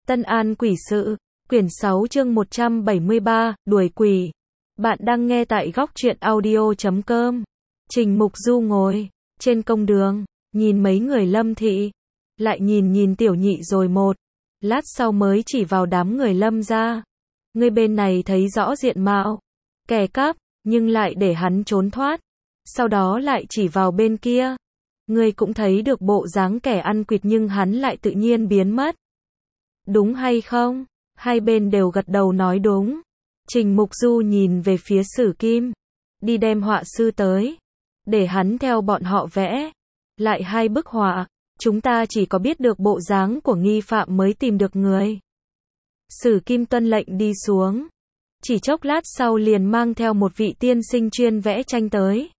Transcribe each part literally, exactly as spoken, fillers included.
Tân An Quỷ Sự, quyển sáu chương một trăm bảy mươi ba, đuổi quỷ. Bạn đang nghe tại góc truyện audio chấm com. Trình Mục Du ngồi trên công đường, nhìn mấy người Lâm thị, lại nhìn nhìn Tiểu Nhị rồi một lát sau mới chỉ vào đám người Lâm gia. Người bên này thấy rõ diện mạo kẻ cắp, nhưng lại để hắn trốn thoát. Sau đó lại chỉ vào bên kia. Người cũng thấy được bộ dáng kẻ ăn quỵt nhưng hắn lại tự nhiên biến mất. Đúng hay không? Hai bên đều gật đầu nói đúng. Trình Mục Du nhìn về phía Sử Kim. Đi đem họa sư tới. Để hắn theo bọn họ vẽ. Lại hai bức họa. Chúng ta chỉ có biết được bộ dáng của nghi phạm mới tìm được người. Sử Kim tuân lệnh đi xuống. Chỉ chốc lát sau liền mang theo một vị tiên sinh chuyên vẽ tranh tới.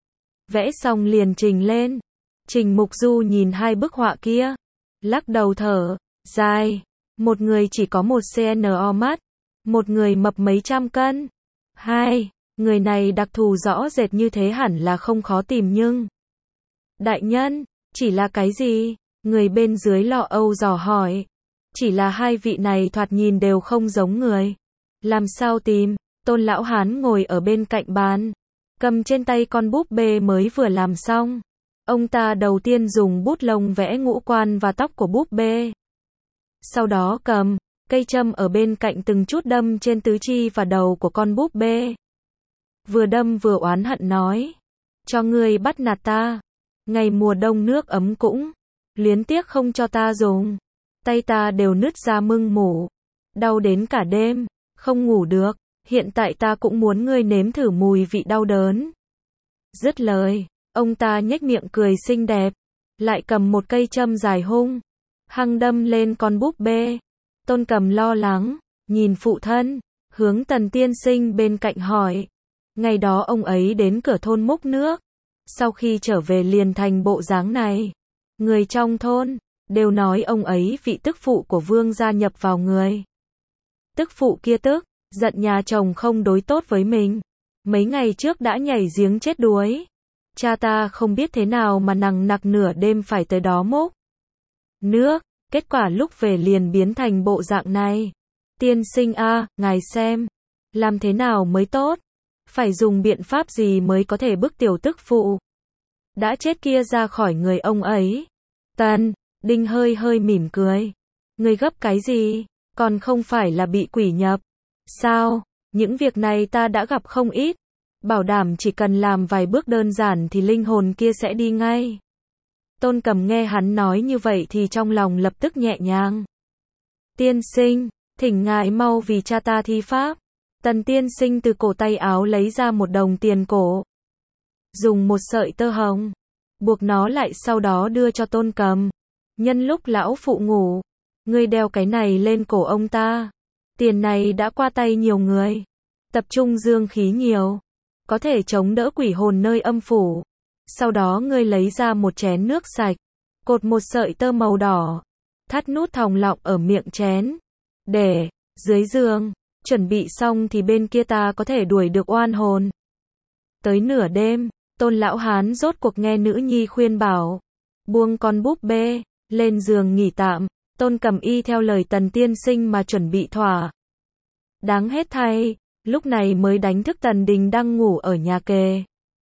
Vẽ xong liền trình lên. Trình Mục Du nhìn hai bức họa kia. Lắc đầu thở dài. Một người chỉ có một cm mắt. Một người mập mấy trăm cân. Hai, người này đặc thù rõ rệt như thế hẳn là không khó tìm nhưng. Đại nhân, chỉ là cái gì? Người bên dưới lọ âu dò hỏi. Chỉ là hai vị này thoạt nhìn đều không giống người. Làm sao tìm? Tôn lão hán ngồi ở bên cạnh bàn. Cầm trên tay con búp bê mới vừa làm xong. Ông ta đầu tiên dùng bút lông vẽ ngũ quan và tóc của búp bê. Sau đó cầm cây châm ở bên cạnh từng chút đâm trên tứ chi và đầu của con búp bê. Vừa đâm vừa oán hận nói. Cho ngươi bắt nạt ta. Ngày mùa đông nước ấm cũng luyến tiếc không cho ta dùng. Tay ta đều nứt ra mưng mủ. Đau đến cả đêm. Không ngủ được. Hiện tại ta cũng muốn ngươi nếm thử mùi vị đau đớn. Dứt lời. Ông ta nhếch miệng cười xinh đẹp. Lại cầm một cây châm dài hung. Hăng đâm lên con búp bê. Tôn Cầm lo lắng, nhìn phụ thân, hướng Tần tiên sinh bên cạnh hỏi. Ngày đó ông ấy đến cửa thôn múc nước. Sau khi trở về liền thành bộ dáng này. Người trong thôn đều nói ông ấy vị tức phụ của vương gia nhập vào người. Tức phụ kia tức, giận nhà chồng không đối tốt với mình. Mấy ngày trước đã nhảy giếng chết đuối. Cha ta không biết thế nào mà nằng nặc nửa đêm phải tới đó múc nước, kết quả lúc về liền biến thành bộ dạng này. Tiên sinh a, ngài xem, làm thế nào mới tốt? Phải dùng biện pháp gì mới có thể bức tiểu tức phụ đã chết kia ra khỏi người ông ấy? Tần Đinh hơi hơi mỉm cười. Người gấp cái gì? Còn không phải là bị quỷ nhập? Sao? Những việc này ta đã gặp không ít. Bảo đảm chỉ cần làm vài bước đơn giản thì linh hồn kia sẽ đi ngay. Tôn Cầm nghe hắn nói như vậy thì trong lòng lập tức nhẹ nhàng. Tiên sinh, thỉnh ngài mau vì cha ta thi pháp. Tần tiên sinh từ cổ tay áo lấy ra một đồng tiền cổ. Dùng một sợi tơ hồng. Buộc nó lại sau đó đưa cho Tôn Cầm. Nhân lúc lão phụ ngủ. Ngươi đeo cái này lên cổ ông ta. Tiền này đã qua tay nhiều người. Tập trung dương khí nhiều. Có thể chống đỡ quỷ hồn nơi âm phủ. Sau đó ngươi lấy ra một chén nước sạch, cột một sợi tơ màu đỏ, thắt nút thòng lọng ở miệng chén, để dưới giường, chuẩn bị xong thì bên kia ta có thể đuổi được oan hồn. Tới nửa đêm, Tôn lão hán rốt cuộc nghe nữ nhi khuyên bảo, buông con búp bê, lên giường nghỉ tạm. Tôn Cầm y theo lời Tần tiên sinh mà chuẩn bị thỏa. Đáng hết thay, lúc này mới đánh thức Tần Đình đang ngủ ở nhà kề.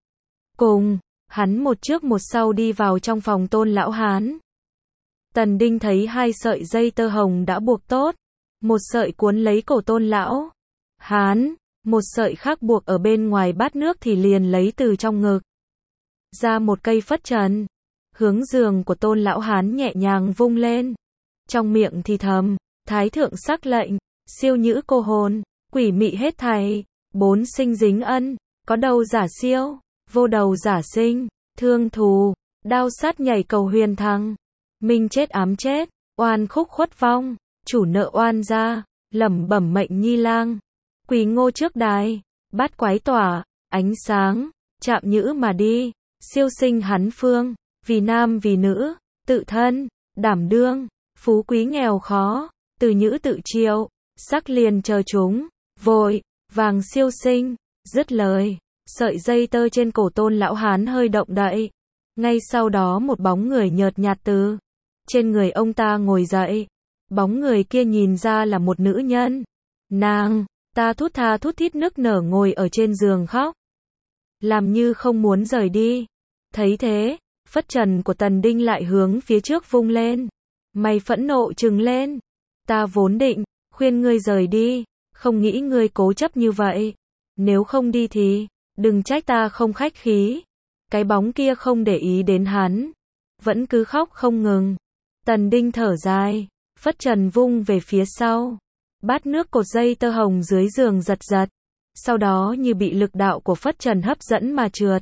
Cùng hắn một trước một sau đi vào trong phòng Tôn lão hán. Tần Đinh thấy hai sợi dây tơ hồng đã buộc tốt. Một sợi cuốn lấy cổ Tôn lão hán, một sợi khác buộc ở bên ngoài bát nước thì liền lấy từ trong ngực ra một cây phất trần. Hướng giường của Tôn lão hán nhẹ nhàng vung lên. Trong miệng thì thầm, thái thượng sắc lệnh, siêu nhữ cô hồn, quỷ mị hết thảy, bốn sinh dính ân, có đầu giả siêu, vô đầu giả sinh, thương thù, đao sát nhảy cầu huyền thăng, minh chết ám chết, oan khúc khuất vong, chủ nợ oan gia, lẩm bẩm mệnh nhi lang, quỳ ngô trước đài, bát quái tỏa, ánh sáng, chạm nhữ mà đi, siêu sinh hắn phương, vì nam vì nữ, tự thân, đảm đương, phú quý nghèo khó, từ nhữ tự chiêu, sắc liền chờ chúng, vội, vàng siêu sinh, dứt lời. Sợi dây tơ trên cổ Tôn lão hán hơi động đậy. Ngay sau đó một bóng người nhợt nhạt từ trên người ông ta ngồi dậy. Bóng người kia nhìn ra là một nữ nhân. Nàng, ta thút tha thút thít nức nở ngồi ở trên giường khóc. Làm như không muốn rời đi. Thấy thế, phất trần của Tần Đinh lại hướng phía trước vung lên. Mày phẫn nộ trừng lên. Ta vốn định, khuyên ngươi rời đi, không nghĩ ngươi cố chấp như vậy. Nếu không đi thì, đừng trách ta không khách khí. Cái bóng kia không để ý đến hắn. Vẫn cứ khóc không ngừng. Tần Đinh thở dài, phất trần vung về phía sau. Bát nước cột dây tơ hồng dưới giường giật giật. Sau đó như bị lực đạo của phất trần hấp dẫn mà trượt.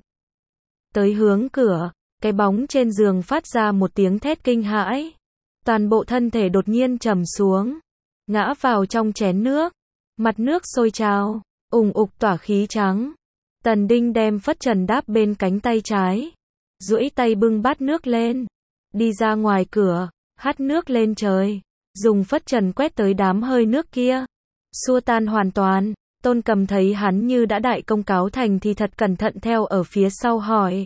Tới hướng cửa, cái bóng trên giường phát ra một tiếng thét kinh hãi. Toàn bộ thân thể đột nhiên trầm xuống. Ngã vào trong chén nước. Mặt nước sôi trào, ùng ục tỏa khí trắng. Tần Đinh đem phất trần đáp bên cánh tay trái. Duỗi tay bưng bát nước lên. Đi ra ngoài cửa, hắt nước lên trời. Dùng phất trần quét tới đám hơi nước kia. Xua tan hoàn toàn. Tôn Cầm thấy hắn như đã đại công cáo thành thì thật cẩn thận theo ở phía sau hỏi.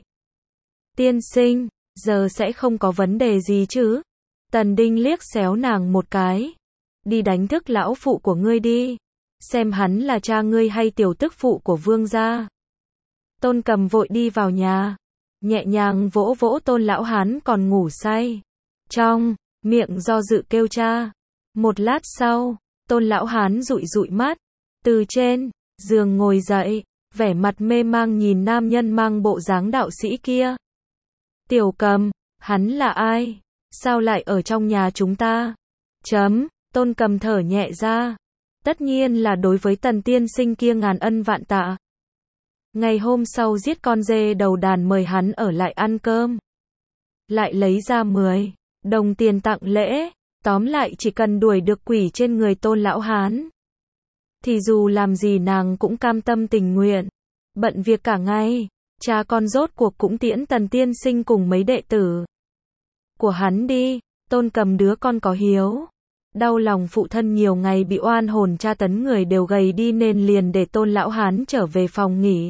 Tiên sinh, giờ sẽ không có vấn đề gì chứ? Tần Đinh liếc xéo nàng một cái. Đi đánh thức lão phụ của ngươi đi. Xem hắn là cha ngươi hay tiểu tức phụ của vương gia. Tôn Cầm vội đi vào nhà. Nhẹ nhàng vỗ vỗ Tôn lão hán còn ngủ say. Trong miệng do dự kêu cha. Một lát sau, Tôn lão hán dụi dụi mắt. Từ trên giường ngồi dậy, vẻ mặt mê mang nhìn nam nhân mang bộ dáng đạo sĩ kia. Tiểu Cầm, hắn là ai? Sao lại ở trong nhà chúng ta? Chấm, Tôn Cầm thở nhẹ ra. Tất nhiên là đối với Tần tiên sinh kia ngàn ân vạn tạ. Ngày hôm sau giết con dê đầu đàn mời hắn ở lại ăn cơm. Lại lấy ra mười đồng tiền tặng lễ. Tóm lại chỉ cần đuổi được quỷ trên người Tôn lão hán. Thì dù làm gì nàng cũng cam tâm tình nguyện. Bận việc cả ngày. Cha con rốt cuộc cũng tiễn Tần tiên sinh cùng mấy đệ tử của hắn đi. Tôn Cầm đứa con có hiếu. Đau lòng phụ thân nhiều ngày bị oan hồn tra tấn người đều gầy đi nên liền để Tôn lão hán trở về phòng nghỉ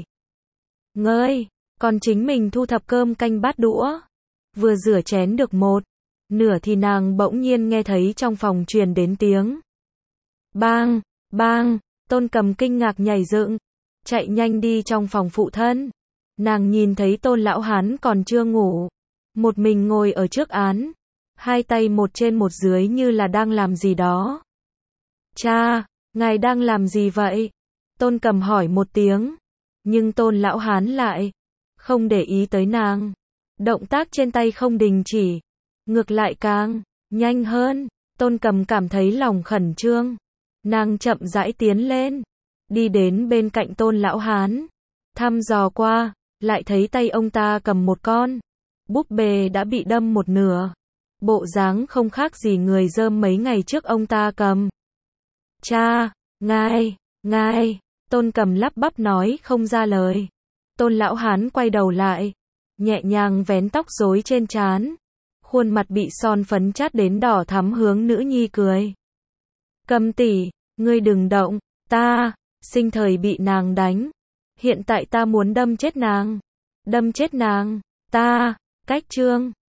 ngơi. Còn chính mình thu thập cơm canh bát đũa. Vừa rửa chén được một nửa thì nàng bỗng nhiên nghe thấy trong phòng truyền đến tiếng bang, bang. Tôn Cầm kinh ngạc nhảy dựng, chạy nhanh đi trong phòng phụ thân. Nàng nhìn thấy Tôn lão hán còn chưa ngủ, một mình ngồi ở trước án, hai tay một trên một dưới như là đang làm gì đó. Cha, ngài đang làm gì vậy? Tôn Cầm hỏi một tiếng, nhưng Tôn lão hán lại không để ý tới nàng. Động tác trên tay không đình chỉ, ngược lại càng nhanh hơn. Tôn Cầm cảm thấy lòng khẩn trương. Nàng chậm rãi tiến lên, đi đến bên cạnh Tôn lão hán, thăm dò qua, lại thấy tay ông ta cầm một con búp bê đã bị đâm một nửa. Bộ dáng không khác gì người dơm mấy ngày trước ông ta cầm. Cha, ngài, ngài, Tôn Cầm lắp bắp nói không ra lời. Tôn lão hán quay đầu lại, nhẹ nhàng vén tóc rối trên trán, khuôn mặt bị son phấn chát đến đỏ thắm hướng nữ nhi cười. Cầm tỷ, ngươi đừng động, ta, sinh thời bị nàng đánh. Hiện tại ta muốn đâm chết nàng. Đâm chết nàng, ta, cách chương.